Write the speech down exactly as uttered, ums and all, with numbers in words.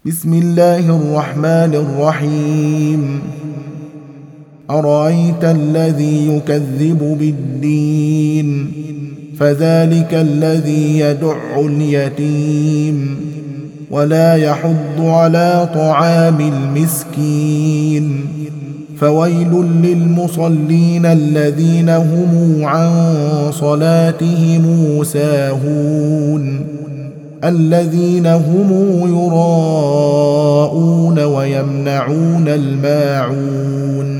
بسم الله الرحمن الرحيم أرأيت الذي يكذب بالدين فذلك الذي يدع اليتيم ولا يحض على طعام المسكين فويل للمصلين الذين هم عن صلاتهم ساهون الذين هم يراءون ويمنعون الماعون